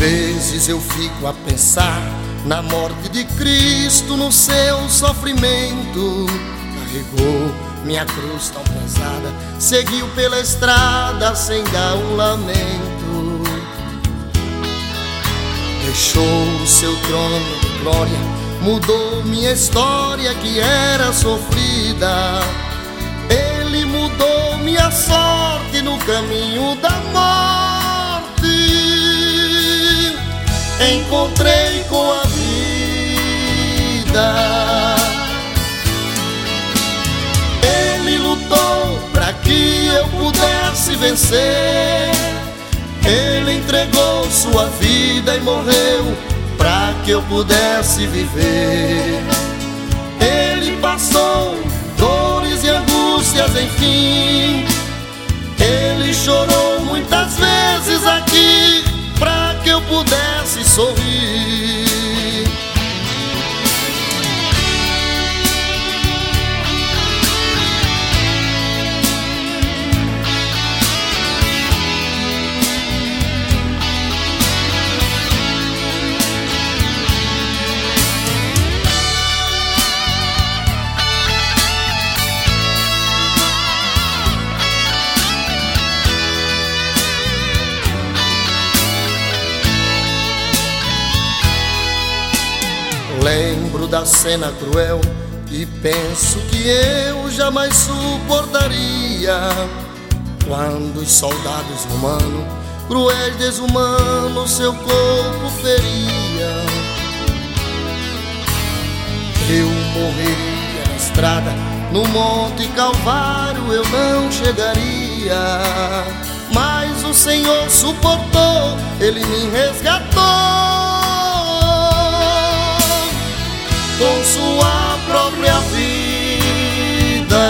Vezes eu fico a pensar na morte de Cristo, no seu sofrimento. Carregou minha cruz tão pesada, seguiu pela estrada sem dar um lamento. Deixou o seu trono de glória, mudou minha história que era sofrida. Ele mudou minha sorte no caminho da morte. Encontrei com a vida. Ele lutou para que eu pudesse vencer. Ele entregou sua vida e morreu para que eu pudesse viver. Ele passou dores e angústias, enfim. Ele chorou muitas vezes aqui para que eu pudesse sorrir. Lembro da cena cruel e penso que eu jamais suportaria, quando os soldados romanos, cruéis, desumanos, seu corpo feriam. Eu morreria na estrada, no Monte Calvário eu não chegaria, mas o Senhor suportou, Ele me resgatou com sua própria vida.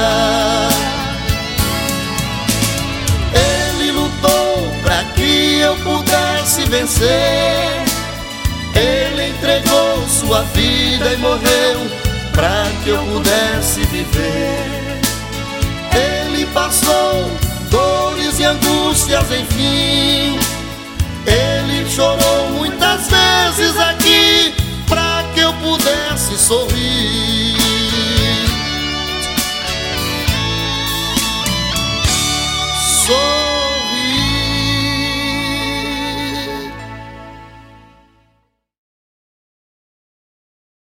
Ele lutou para que eu pudesse vencer. Ele entregou sua vida e morreu para que eu pudesse viver. Ele passou dores e angústias, enfim. Ele chorou muitas vezes aqui para que eu pudesse sorrir.